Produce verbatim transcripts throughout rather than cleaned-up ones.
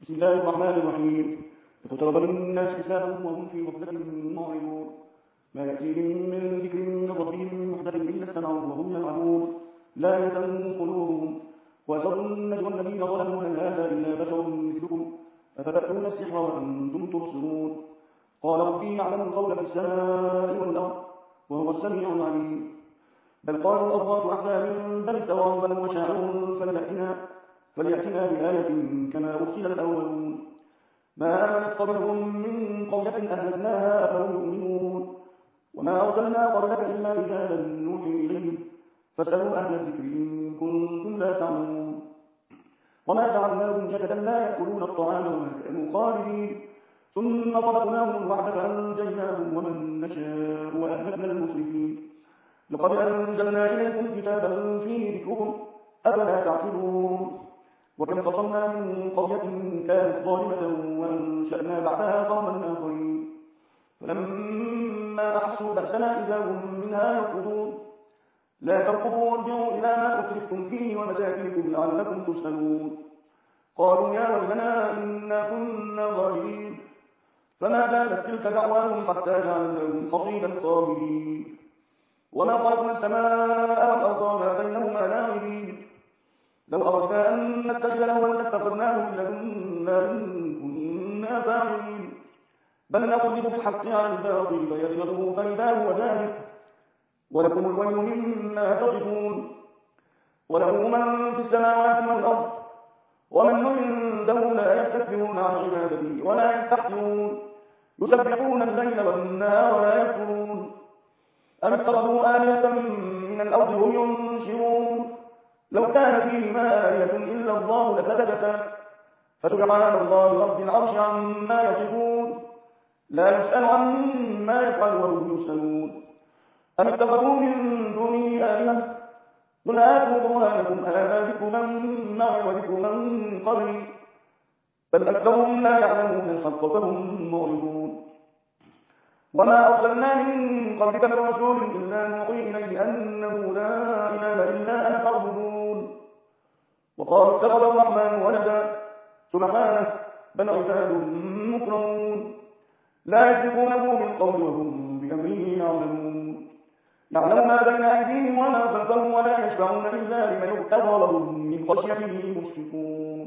بسم الله الرحمن الرحيم. اقترب للناس حسابهم وهم في غفلة معرضون. ما يأتيهم من ذكر من ربهم محدث إلا استمعوه وهم يلعبون لاهية قلوبهم وأسروا النجوى الذين ظلموا هل هذا إلا بشر مثلكم أفتأتون السحر وأنتم تبصرون. قال ربي يعلم القول في السماء والأرض وهو السميع العليم. بل قالوا أضغاث أحلام بل افتراه بل هو شاعر فليأتنا فليأتنا بآية كما أرسل الأولون. ما آمنت قبلهم من قرية أهلكناها أفهم يؤمنون. وما أرسلنا قبلك إلا رجالا نوحي إليهم فاسألوا أهل الذكر إن كنتم لا تعلمون. وما جعلناهم جسدا لا يأكلون الطعام وما كانوا خالدين ثم صدقناهم الوعد فأنجيناهم ومن نشاء وأهلكنا المسرفين. لقد أنزلنا إليكم كتابا فيه ذكركم أفلا تعقلون. وكم قصمنا من قرية كانت ظالمة وأنشأنا بعدها قوما آخرين فلما أحسوا بأسنا إذا هم منها يركضون. لا تركضوا وارجعوا إلى ما أترفتم فيه ومساكنكم لعلكم تسألون. قالوا يا ويلنا إنا كنا ظالمين فما زالت تلك دعواهم حتى جعلناهم حصيدا خامدين. وما خلقنا السماء والأرض وما بينهما لاعبين. لو أردنا أن نتخذ لهوا لاتخذناه من لدنا إن كنا فاعلين. بل نقذف بالحق على الباطل فيدمغه فإذا هو ذلك ولكم الويل مما تصفون. وله من في السماوات والأرض ومن عنده لا يستكبرون عن عبادته ولا يستحسنون يسبحون الليل والنهار ولا يكفرون. أم اتخذوا آلهة من الأرض هم ينشرون. لو كان فيهما آلهة إلا الله لفسدتا فسبحان الله رب العرش عما يصفون. لا يسأل عما يفعل وهم يسألون. أم اتخذوا من دونه آلهة قل هاتوا برهانكم هذا ذكر من معي وذكر من قبلي بل أكثرهم لا يعلمون الحق فهم معرضون. وما أرسلنا من قبلك من رسول إلا نوحي إليه أنه لا إله إلا أنا فاعبدون. وقالوا اتخذ الرحمن ولدا سبحانه بل عباد مكرمون لا يسبقونه بالقول وهم بأمره يعلمون. يعلم ما بين أيديهم وما خلفهم ولا يشفعون إلا لمن ارتضى لهم من خشيته مشركون.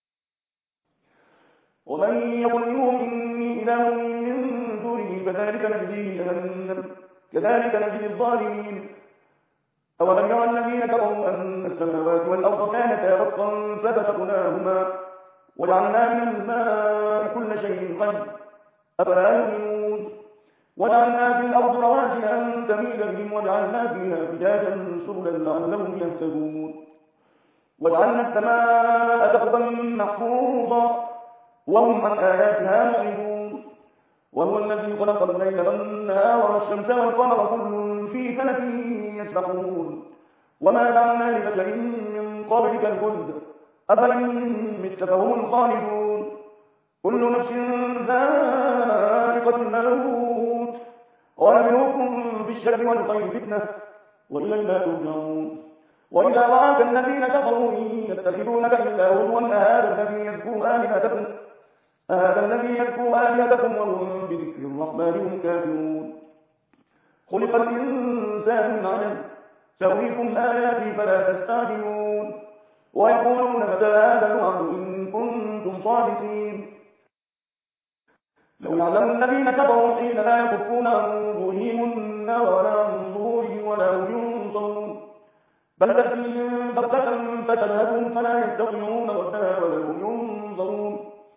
ومن يقل منهم إني إله من دونه فذلك نجزيه جهنم كذلك نجزي الظالمين. أولم يرى الذين كفروا أن السماوات والأرض كانتا رتقا ففتقناهما وجعلنا من الماء كل شيء حي أفلا يؤمنون. وجعلنا في الأرض رواسي أن تميد بهم وجعلنا فيها فجاجا سبلا لعلهم يهتدون. وجعلنا السماء سقفا محفوظا وهم عن آياتها معرضون. وهو الذي خلق الليل والنهار والشمس والقمر كل في فلك يسبحون. وما جعلنا لبشر من قبلك الخلد أفإن مت فهم الخالدون. كل نفس ذائقة الموت ونبلوكم بالشر والخير فتنة وإلينا ترجعون. وإذا رآك الذين كفروا يتخذونك إلا هزوا أهذا الذي يذكر آلهتكم هذا الذي يذكر آلهتكم وهم بذكر الرحمن هم كافرون. خلق الإنسان من عجل سأريكم آياتي فلا تستعجلون. ويقولون متى هذا الوعد إن كنتم صادقين. لو يعلم الذين كفروا حين لا يكفون عن وجوههم النار ولا عن ظهورهم ولا هم ينصرون بل تأتيهم بغتة فتذهبهم فلا يستطيعون ردها ولا هم ينظرون.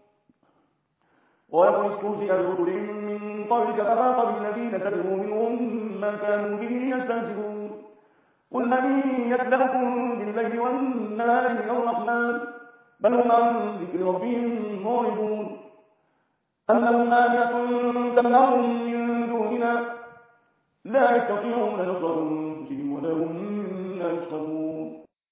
ويقول استهزئ برسل من قبلك فحاق بالذين سخروا منهم ما كانوا به يستهزئون. قل من يكلأكم بالليل والنهار من الرحمن بل هم عن ذكر ربهم معرضون. أم لهم آلهة تمنعهم من دوننا لا يستطيعون نصر أنفسهم ولا هم منا يصطدون.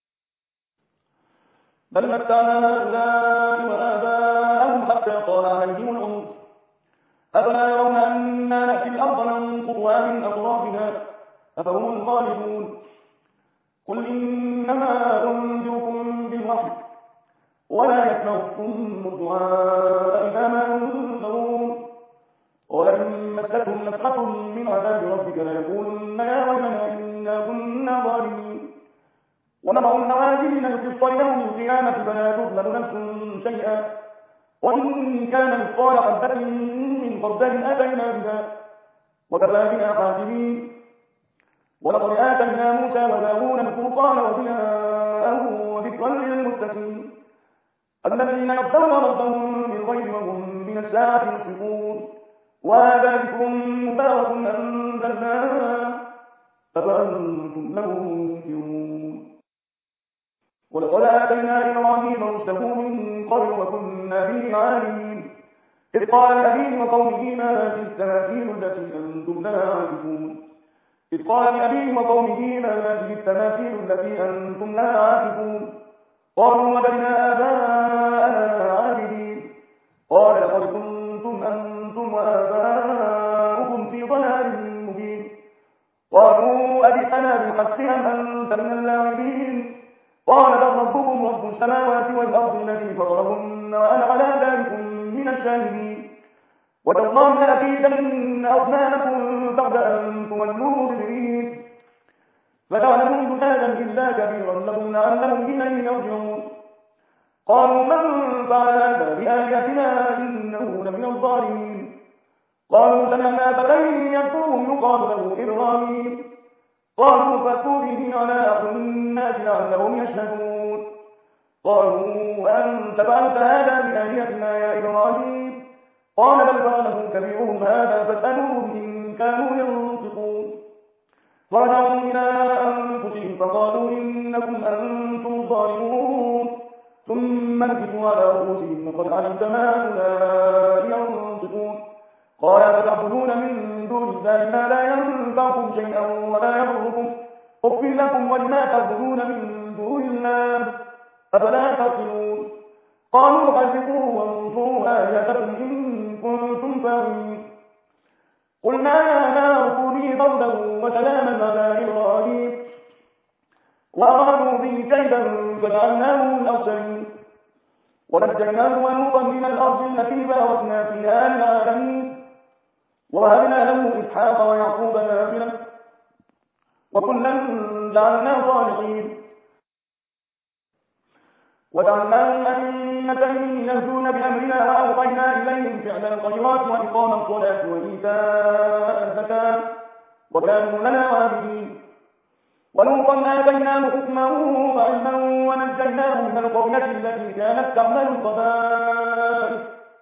بل متعنا هؤلاء وآباءهم حتى طال عليهم العمر أفلا يرون أنا نأتي الأرض ننقضها من أطرافها أفهم الغالبون. قل إنما أنذركم بالوحي ولا يسمع يصم الدعاء إذا ما ينذرون ولئن مستهم نفحة من عذاب ربك ليقولن يا ويلنا إنا كنا ظالمين ونضع الموازين القسط ليوم القيامة فلا تظلم نفس شيئا وإن كان مثقال حبة من خردل أتينا بها وكفى بنا حاسبين ولقد آتينا موسى وداود الفرقان وضياء وذكرا للمتقين الذين يخشون ربهم بالغيب وهم من الساعة مشفقون وهذا ذكر مبارك أنزلناه أفأنتم له منكرون ولقد آتينا إبراهيم رشده من قبل وكنا به عالمين إذ قال لأبيه وقومه ما هذه التماثيل التي أنتم لها عاكفون إذ قال لأبيه وقومه ما هذه التماثيل التي أنتم لها عاكفون قالوا وجدنا آباءنا عابدين قال لقد كنتم أنتم وآباؤكم في ضلال مبين قالوا أجئتنا بالحق أم أنت من اللاعبين قال بل ربكم رب السماوات والأرض الذي فطرهن وأنا على ذلك من الشاهدين وتالله لأكيدن أصنامكم بعد أن تولوا مدبرين فجعلهم جسادا إلا كبيرا لهم لعلهم إليه يرجعون قالوا من فعل هذا بآلهتنا إنه لمن الظالمين قالوا سمعنا فتى يذكرهم يقال له إبراهيم قالوا فأتوا به على أعين الناس لعلهم يشهدون قالوا أنت فعلت هذا بآلهتنا يا إبراهيم قال بل فعله كبيرهم هذا فاسألوهم إن كانوا ينطقون فرجعوا إلى أنفسهم فقالوا إنكم أنتم الظالمون ثم نكسوا على رؤوسهم وقد علمت ما هؤلاء ينطقون قال فتعبدون من دون الله ما لا ينفعكم شيئا ولا يضركم أغفر لكم ولما تعبدون من دون الله أفلا تعقلون قالوا حرقوه وانصروا آلهتكم إن كنتم فاعلين قلنا يا نار كوني بردا وسلاما على إبراهيم وأرادوا به كيدا فجعلناه الأخسرين ونجيناه ولوطا من الأرض التي باركنا فيها للعالمين ووهبنا له إسحاق ويعقوب نافلة وكلا جعلنا صالحين وجعلناهم أئمة يهدون بأمرنا وأوحينا إليهم فعل الخيرات وإقام الصلاة وإيتاء الزكاة وكانوا لنا عابدين ولوطا آتيناه حكما وعلما ونجيناه من القرية التي كانت تعمل الخبائث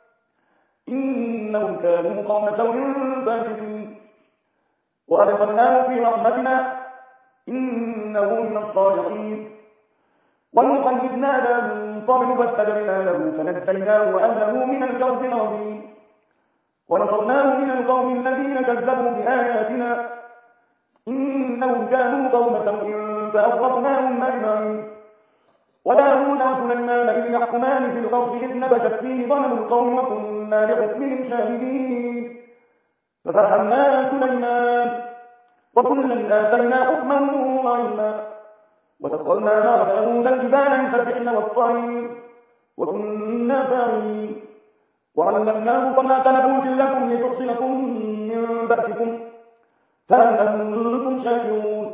إنهم كانوا قوم سوء فاسقين وأدخلناه في رحمتنا إنه من الصالحين ونوحا إذ نادى من قبل فاستجبنا له فنجيناه وأهله من الكرب العظيم ونصرناه من القوم الذين كذبوا بآياتنا إنهم كانوا قوم سوء فأغرقناهم أجمعين وداود وسليمان إذ يحكمان في الأرض إذ نبشت فيه ظلم القوم وكنا لحكمهم شاهدين ففهمنا سليمان وكلا آتينا حكما وعلما وسخرنا مع داود الجبال يسبحن والطير وكنا فاعلين وعلمناه صنعة لبوس لكم لتحصنكم من بأسكم فهل أنتم شاكرون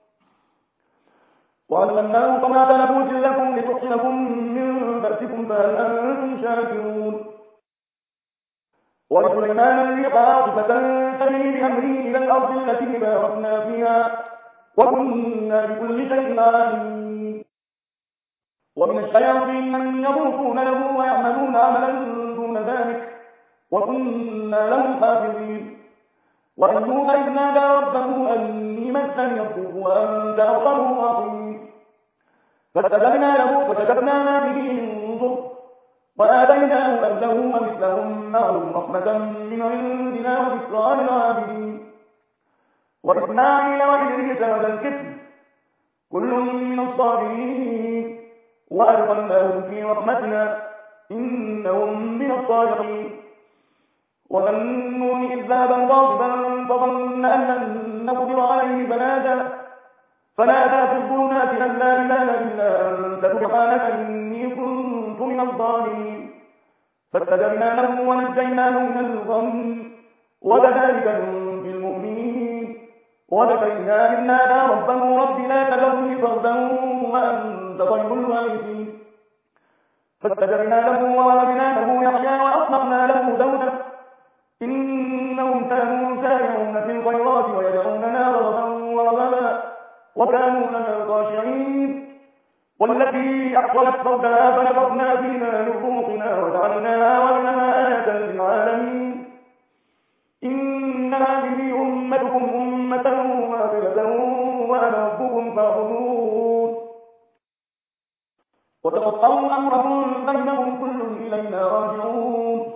وعلمناه صنعة لبوس لكم لتحصنكم من بأسكم فهل أنتم شاكرون ولسليمان الريح عاصفة تجري بأمره إلى الأرض التي باركنا فيها وكنا بكل شيء عالمين ومن الشياطين من يطوفون له ويعملون عملا دون ذلك وكنا لهم حافظين وأيوب إذ نادى ربه أني مسني الضر وأنت أرحم الراحمين فاستجبنا له فكشفنا ما به من ضر وآتيناه أهله ومثلهم معهم رحمة من عندنا وذكرى للعابدين وإسماعيل وإدريس وذا الكفل كل من الصابرين وأدخلناهم في رحمتنا إنهم من الصالحين وظنون إذ ذهب غاضبا فظن أن لن نقدر عليه فنادى فنادى في الظلمات أن لا إله إلا أنت سبحانك إني كنت من الظالمين فاستجبنا له ونجيناه من الغم وكذلك ننجي المؤمنين وبكينا إذ نادى ربه رب لا تذرني فردا وأنت خير الوارثين فاستجبنا له ووهبنا له يحيى وأصلحنا له زوجه إنهم كانوا يسارعون في الخيرات ويدعوننا رغبا ورهبا وكانوا لنا خاشعين والتي أحصلت فرجها فنفخنا فيها من روحنا وجعلناها وابنها آية للعالمين إن هذه أمتكم أمة واحدة وأنا ربكم فاعبدون وتقطعوا أمرهم بينهم كل إلينا راجعون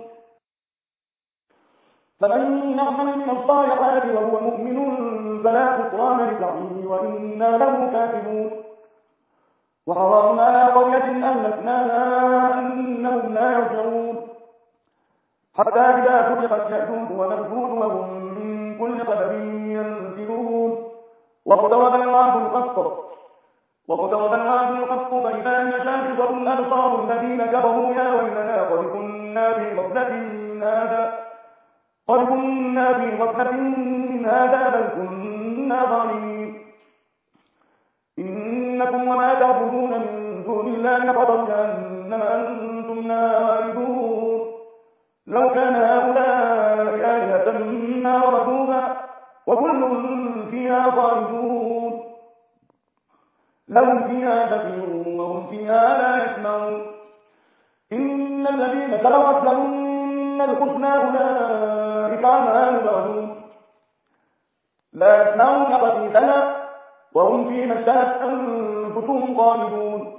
فمن يعمل من الصالحات وهو مؤمن فلا كفران لسعيه وإنا له كاتبون وحرمنا على قرية أهلكناها أنهم لا يرجعون حتى إذا فتحت يأجوج ومأجوج وهم من كل قدر ينزلون واقترب الوعد الحق واقترب الوعد الحق فإذا هي شاخصة الأبصار الذين كفروا يا ويلنا قد كنا في غفلة من هذا قد كنا في غفلة من هذا بل كنا ظالمين إنكم وما تعبدون من دون الله حصب جهنم أنتم ناردون لو كان هؤلاء آلهة ما وردوها وكل فيها خالدون لهم فيها زفير وهم فيها لا يسمعون إن الذين سبقت لهم من الحسنى أولئك عنها مبعدون لا يسمعون حسيسها وهم فيما اشتهت أنفسهم خالدون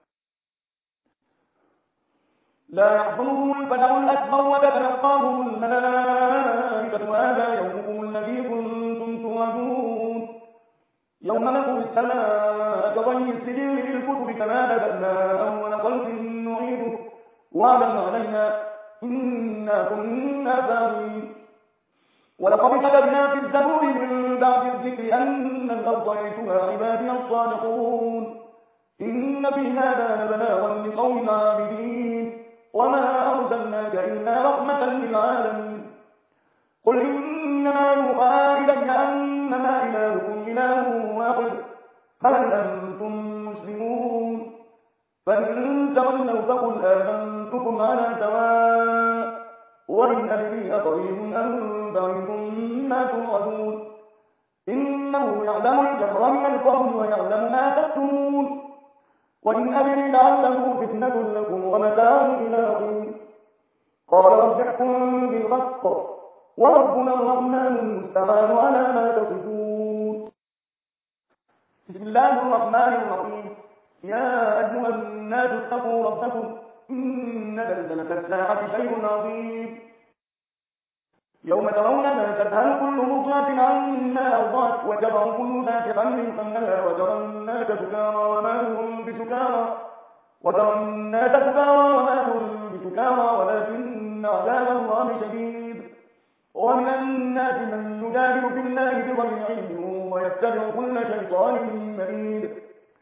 لا يحضرهم الفزع الأكبر وتتلقاهم الملائكة هذا يومكم الذي كنتم توعدون يوم نطوي السماء كطي السجل للكتب كما بدأنا أول خلق نعيده وعدا علينا إنا كنا فاعلين ولقد كتبنا في الزبور من بعد الذكر أن الأرض يرثها عبادي الصالحون إن في هذا لبلاغا لقوم عابدين وما أرسلناك إلا رحمة للعالمين قل إنما يوحى إلي أنما إلهكم إله واحد هل أنتم مسلمون فإن تولوا فقل آمنتكم على سواء وإن أدري أقريب أم بعيد ما توعدون إنه يعلم الجهر من القول ويعلم ما تكتمون وإن أدري لعله فتنة لكم ومتاع إلى حين قال رب احكم بالحق وربنا الرحمن المستعان على ما تصفون بسم الله الرحمن الرحيم يا أيها الناس اتقوا ربكم إن زلزلة الساعة شيء عظيم يوم ترونها تذهل كل مرضعة عما أرضعت وتضع كل ذات حمل حملها وترى الناس سكارى وما هم بسكارى وترى الناس سكارى وما هم بسكارى ولكن عذاب الله شديد ومن الناس من يجادل في الله بغير علم ويتبع كل شيطان مريد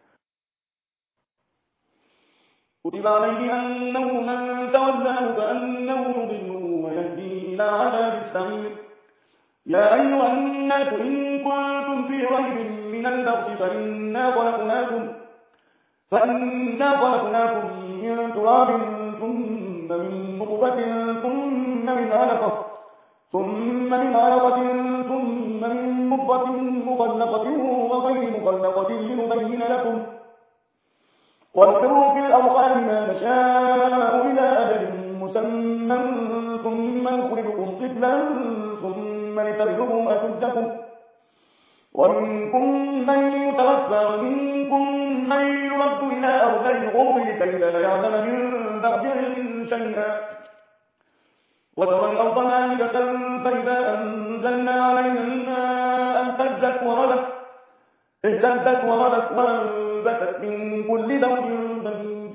كتب عليه أنه من تولاه فأنه يضله ويهديه إلى عذاب السعير يا أيها الناس إن كنتم في ريب من البعث فإنا خلقناكم فإنا خلقناكم من تراب ثم من نطفة ثم من علقة ثم من علقة ثم من مضغة مخلقة وغير مخلقة لنبين لكم ونقر في الأرحام ما نشاء إلى أجل مسمى ثم نخرجكم طفلا ثم لتبلغوا أشدكم ومنكم من يتوفى ومنكم من يرد إلى أرض الغرب لكي لا يعلم من بعد علم شيئا وترى الأرض مائدة فإذا أنزلنا عليها الماء اهتزت وربت اهتزت وربت وأنبتت من كل زوج بهيج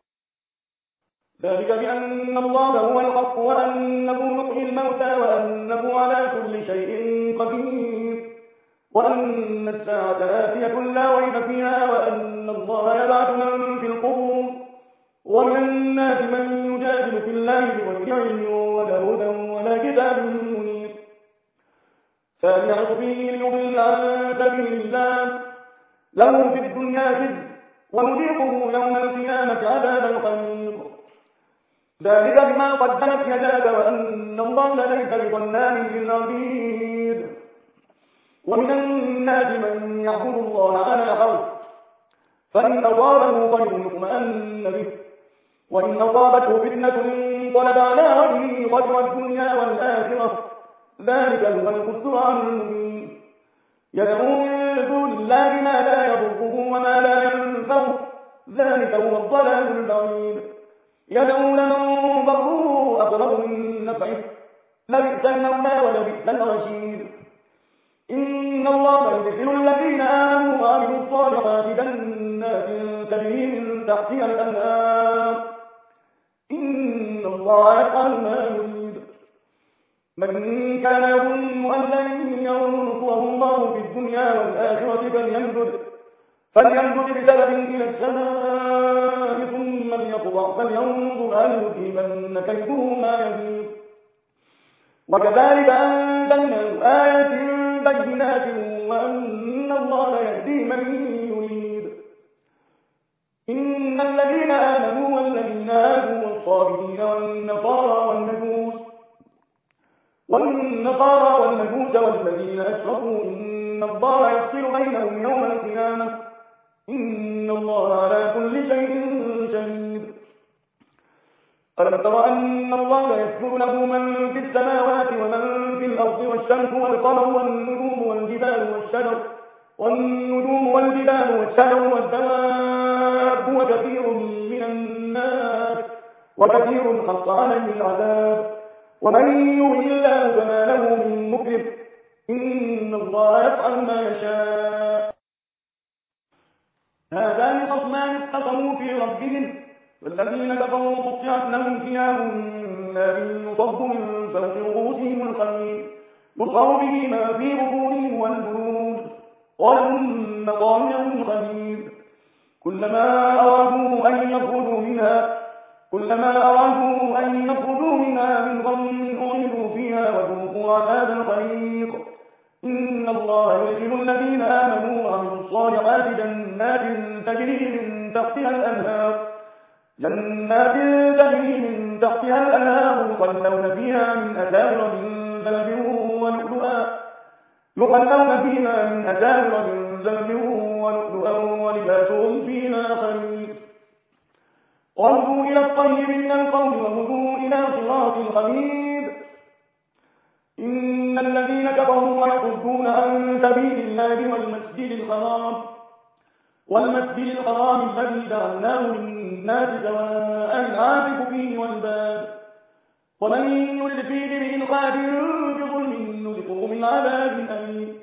ذلك بأن الله هو الحق وأنه يحيي الموتى وأنه على كل شيء قدير وأن الساعة آتية لا ريب فيها وأن الله يبعث من في القبور ومن الناس من يجادل في الله بغير علم ولا هدى ولا كتاب منير فليعظ به ليضل عن سبيل الله له في الدنيا خزي ونذيقه يوم القيامة عذاب الحريق ذلك بما قدمت يداك وأن الله ليس بظلام للعبيد ومن الناس من يعبد الله على حرف فإن أصابه خير اطمأن به وإن أصابته فتنة انقلب على وجهه خسر الدنيا والآخرة ذلك هو الخسران المبين يدعو من دون الله ما لا يضره وما لا ينفعه ذلك هو الضلال البعيد يدعو لمن ضره أقرب من نفعه لبئس المولى ولبئس الرشيد إن الله يدخل الذين آمنوا وعملوا الصالحات جنات تجري من تحتها الأنهار إن الله يفعل ما يريد من كان يظن أن لن ينصره الله في الدنيا والآخرة فليمدد فليمدد بسبب إلى السماء ثم ليقطع فلينظر هل يذهبن كيده ما يزيد وكذلك أنزلنا آيات بينات وأن الله يهدي من يريد إن الذين آمنوا والذين هادوا والصابرين والنصارى والمجوس والنصارى والمجوس والذين أشركوا إن الله يفصل بينهم يوم القيامة إن الله على كل شيء شهيد ألم تر أن الله يسجد له من في السماوات ومن في الأرض والشمس والقمر والنجوم والجبال والشجر والنجوم والجبال والشجر والدواب وكثير من الناس وكثير حق عليه العذاب ومن يهن الله فما له من مكرم إن الله يفعل ما يشاء هذان خصمان اختصموا في ربهم والذين كفروا قطعت لهم ثياب من نار يصب من فوق رؤوسهم الحميم يصهر به ما في بطونهم والجلود ولهم مقامع خبيث كلما أرادوا أن يخرجوا منها كلما أرادوا أن يخرجوا منها من غم أعيدوا فيها وذوقوا عذاب الحريق إن الله يدخل الذين آمنوا وعملوا الصالحات جنات تجري من تحتها الأنهار جنات تجري من تحتها الأنهار يحلون فيها من أساور من ذهب ولؤلؤا يحلون فيها من أساور من ذهب ولؤلؤا ولباسهم فيها حرير وهدوا إلى الطيب من القول وهدوا إلى صراط الحميد إن الذين كفروا ويصدون عن سبيل الله والمسجد الحرام والمسجد الحرام الذي جعلناه للناس سواء العاكف فيه والباد ومن يرد فيه بإلحاد بظلم نذقه من عذاب أليم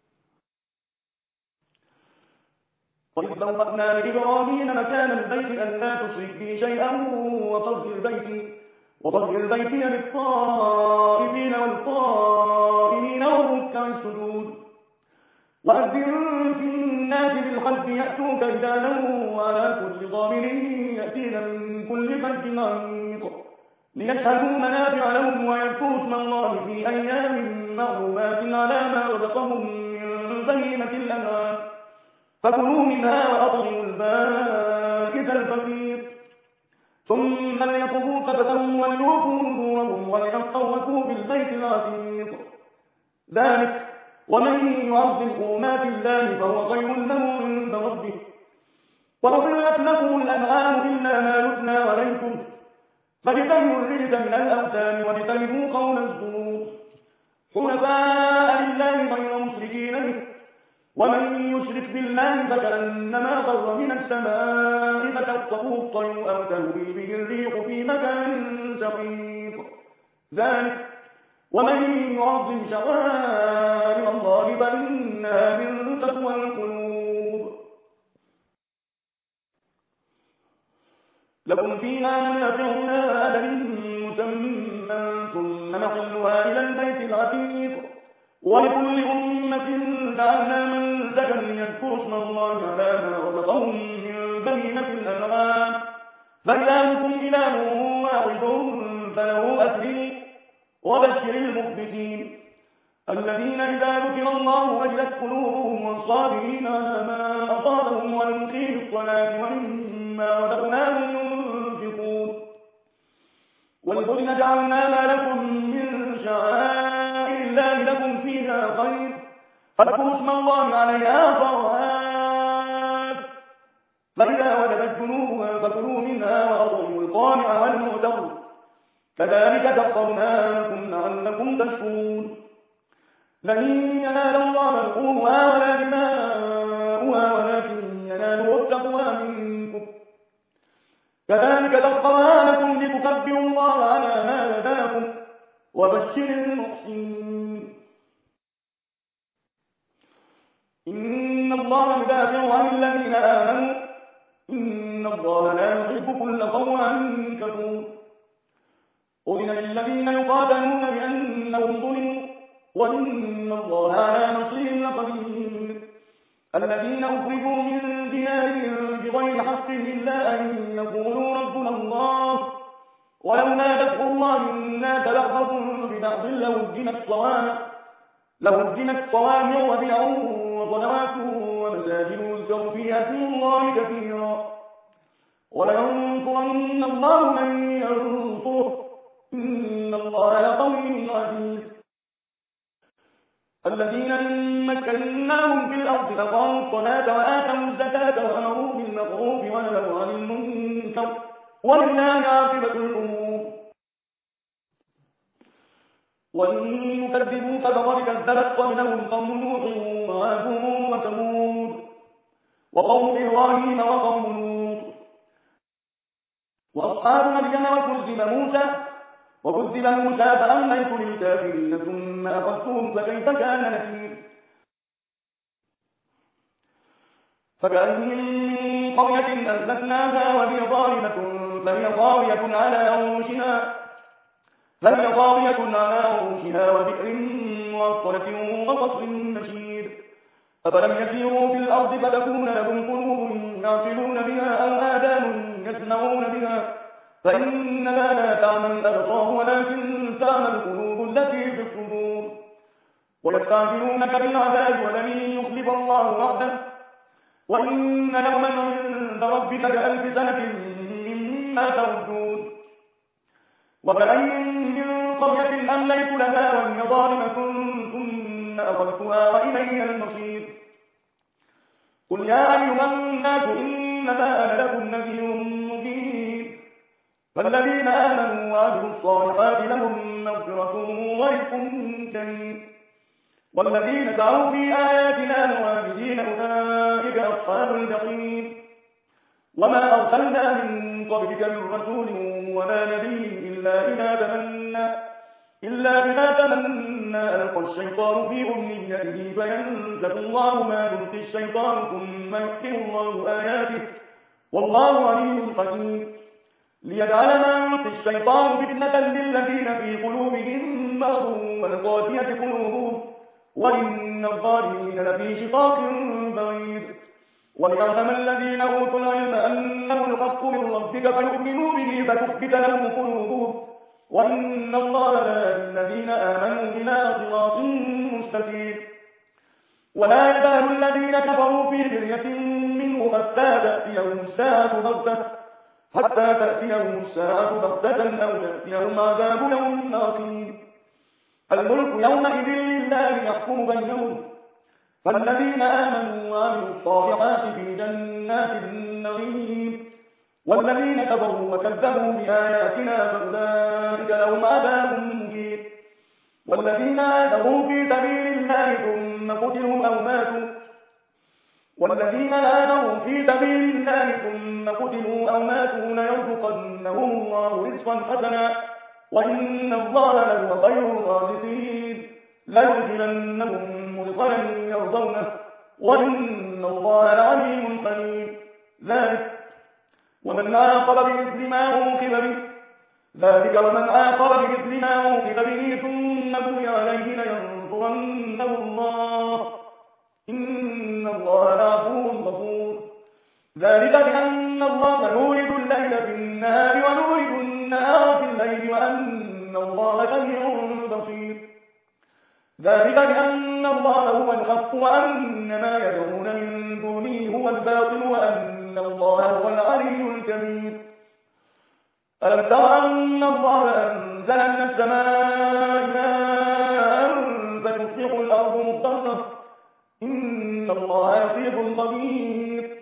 وإذ بوأنا لإبراهيم مكان البيت ألا تشرك بي شيئا وطهر بيتي وطهر بيتي للطائفين والقائمين والركع السجود وأذن في الناس بالحج يأتوك رجالا وعلى كل ضامر يأتين من كل فج عميق ليشهدوا منافع لهم ويذكروا اسم الله في أيام معلومات على ما رزقهم من بهيمة الأنعام فكلوا منها وأطعموا البائس الفقير ثم ليطوفوا سبتهم وليوفوا نذورهم وليطوفوا بالبيت العتيق ذلك ومن يعظم حرمات الله فهو خير له عند ربه وأحلت لكم الأنعام إلا ما يتلى عليكم فاجتنبوا الرجس من الأوثان واجتنبوا قول الزور حنفاء لله غير مشركين به ومن يشرك بالله فكأنما خر من السماء فتخطفه الطير أو تهوي به الريح في مكان سقيق ذلك ومن يعظم شعائر الله فإنها من تقوى القلوب لكم فيها منافع إلى أجل مسمى ثم محلها إلى البيت العتيق ولكل أمة جعلنا منسكا ليذكروا اسم الله على ما رزقهم من بهيمة الأنعام فإلهكم إله واحد فله أسلموا وبشر المخبتين الذين إذا ذكر الله وجلت قلوبهم والصابرين على ما أصابهم والمقيم الصلاة ومما رزقناهم ينفقون والبدن جعلناها لكم من شعائر الله لكم فيها خير فاذكروا اسم الله عليها صلوات فإذا وجبت جنوبها فكلوا منها وأطعموا القانع والمعتر كذلك سخرناكم لعلكم تشكرون لن ينال الله لحومها ولا دماؤها ولكن يناله التقوى منكم كذلك سخرها لكم لتكبروا الله على ما هداكم وبشر المحسنين إن الله يدافع عن الذين آمنوا إن الله لا يحب كل خوان كفور أذن للذين يقاتلون بأنهم ظلموا وإن الله على نصرهم لقدير الذين أخرجوا من ديارهم بغير حق إلا أن يقولوا ربنا الله ولولا دفع الله الناس بعضهم ببعض لهدمت صوامع لهدمت صوامع وبيع وصلوات ومساجد يذكر فيها اسم الله كثيرا ولينصرن الله من ينصره إن الله لقوي عزيز الذين إن مكناهم في الأرض أقاموا الصلاة وآتوا الزكاة وأمروا بالمعروف ونهوا عن المنكر ولله عاقبة الأمور وإن يكذبوك فقد كذبت قبلهم قوم نوح وعاد وثمود وقوم إبراهيم وقوم لوط وأصحاب مدين وكذب موسى وكذب موسى فأمليت للكافرين ثم أخذتهم فكيف كان نكير فكأين من قرية أهلكناها وهي ظالمة فهي خاوية على عروشها فهي خاوية على عروشها وبئر معطلة وقصر مشيد أفلم يسيروا في الأرض فتكون لهم قلوب يعقلون بها أو آذان يسمعون بها فإنما لا تعمى الأبصار ولكن تعمى القلوب التي في الصدور ويستعجلونك بالعذاب ولن يخلف الله وعده وإن يوما عند ربك كألف سنة مما تعدون وكأين من قرية أمليت لها وهي ظالمة ثم أخذتها وإلي المصير قل يا أيها الناس إنما أنا لكم نذير مبين فالذين آمنوا وعملوا الصالحات لهم مغفرة ورزق كريم والذين سعوا في آياتنا معاجزين أولئك أصحاب الجحيم وما أرسلنا من قبلك من رسول ولا نبي إلا إذا تمنى إلا إذا تمنى ألقى الشيطان في أمنيته فينسخ الله ما يلقي الشيطان ثم يحكم الله آياته والله عليم حكيم ليجعل ما يلقي الشيطان فتنة للذين في قلوبهم مرض والقاسية قلوبهم وإن الظالمين لفي شقاق بعيد وليعلم الذين أوتوا العلم أنه الحق من ربك فيؤمنوا به فتثبت لهم قلوبهم وإن الله لا الذين آمنوا إلى صراط مستقيم ولا يزال الذين كفروا في مرية منه حتى تأتيهم الساعة بغتة حتى تأتيهم الساعة بغتة أو يأتيهم عذاب يوم عقيم الملك يومئذ لله يحكم بينهم فالذين آمنوا وعملوا الصالحات في جنات النعيم والذين كفروا وكذبوا بآياتنا فأولئك لهم عذاب مهين والذين آذوا في سبيل الله ثم قتلوا أو ماتوا والذين آذوا في سبيل الله ثم قتلوا أو ماتوا ليرزقنهم الله رزقا حسنا وإن الله لهو خير الرازقين ليدخلنهم مدخلا يرضونه وإن الله لعليم حليم ذلك ومن عاقب بمثل ما عوقب به ذلك ومن آخر بمثل ما أوقف به ثم بني عليه لينصرنه الله إن الله لعفو غفور. ذلك بأن الله يولد الليل في النهار ويولد النهار في الليل وأن الله سميع بصير. ذلك بأن الله هو الحق وأن ما يدعون من دونه هو الباطل وأن الله هو العلي الكبير. ألم تر أن الله أنزل من السماء ماء فتصبح الأرض مخضرة إن الله لطيف خبير.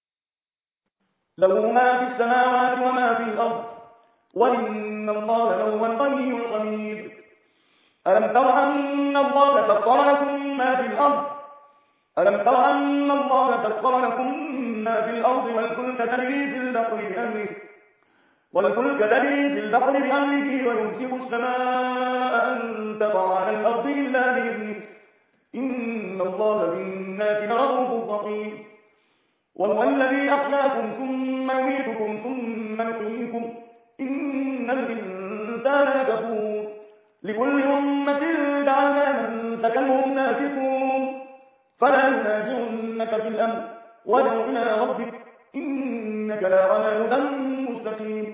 له ما في السماوات وما في الأرض وإن الله لهو الغني الحميد. ألم تر أن الله سخر لكم ما في الأرض ألم تر أن الله سخر لكم ما في الأرض والفلك تجري في البحر بأمره والفلك تجري في البحر بأمره ويمسك السماء أن تقع على الأرض إلا بإذنه إن الله بالناس لرؤوف رحيم. وهو الذي أحياكم ثم يميتكم ثم يحييكم إن الإنسان لكفور. لكل أمة جعلنا منسكا هم ناسكون فلا ينازعنك في الأمر وادع إلى ربك إنك لعلى هدى مستقيم.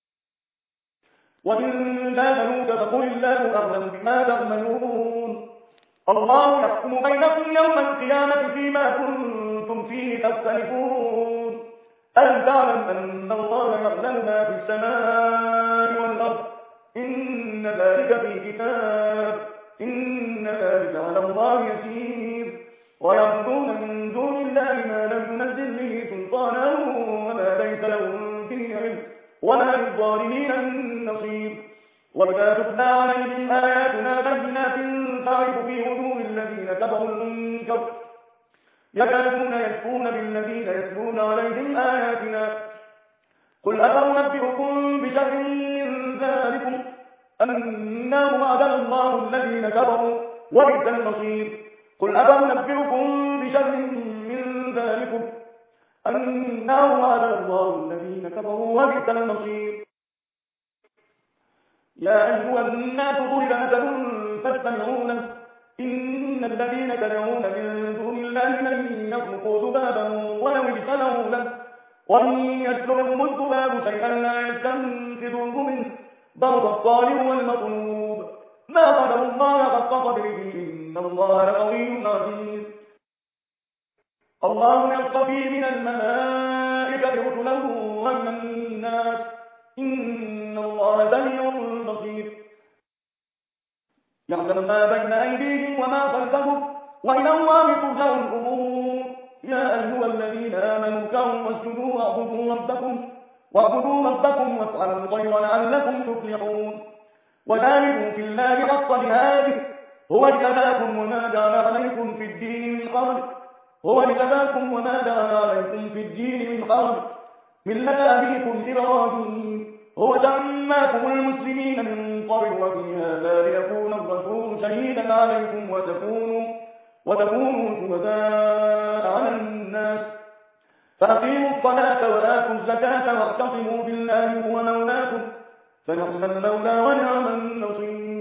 وإن جادلوك فقل الله أعلم بما تعملون الله يحكم بينكم يوم القيامة فيما كنتم فيه تختلفون. ألم تعلم أن الله يعلم ما في السماء والأرض إن ذلك في كتاب إن ذلك على الله يسير. ويعبدون من دون الله ما لم ينزل به سلطانا وما ليس لهم به علم وما للظالمين من نصير. وإذا تتلى عليهم آياتنا بينات تعرف في وجوه الذين كفروا المنكر يكادون يسقون بالذين يتلون عليهم آياتنا قل أفأنبئكم بشر من ذلكم النار وعد الله الذين كفروا وبئس المصير. قل أفأنبئكم بشر من ذلكم النار وعد الله الذين كفروا وبئس المصير. يا أيها الناس ضرب مثل فاستمعوا له إن الذين تدعون من دون الله لن يخلقوا ذبابا ولو اجتمعوا له وإن يسلبهم الذباب شيئا لا يستنقذوه منه ضرب الطالب والمطلوب ما قدر الله حق قدره إن الله لقوي عزيز. الله يصطفي من الملائكة رسلا ومن الناس إن الله سميع بصير. يعلم ما بين أيديهم وما خلفهم وإلى الله ترجع الأمور. يا أيها الذين آمنوا اركعوا واسجدوا واعبدوا ربكم واعبدوا ربكم وافعلوا الخير لعلكم تفلحون. وجاهدوا في الله حق جهاده هو اجتباكم وما جعل عليكم في الدين من حرج هو اجتباكم وما جعل عليكم في الدين من حرج ملة أبيكم إبراهيم هو سماكم المسلمين من قبل وفي هذا ليكون الرسول شهيدا عليكم وتكونوا وتكونوا شهداء على الناس فأقيموا الصلاة وآتوا الزكاة واعتصموا بالله هو مولاكم فنعم المولى ونعم النصير.